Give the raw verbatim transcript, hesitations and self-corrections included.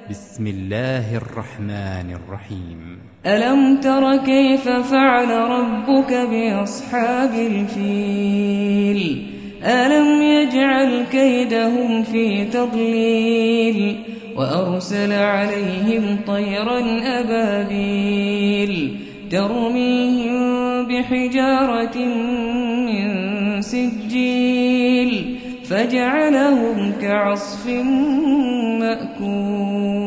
بسم الله الرحمن الرحيم. ألم تر كيف فعل ربك بأصحاب الفيل ألم يجعل كيدهم في تضليل وأرسل عليهم طيرا أبابيل ترميهم بحجارة من سجيل فجعلهم كعصف مأكول.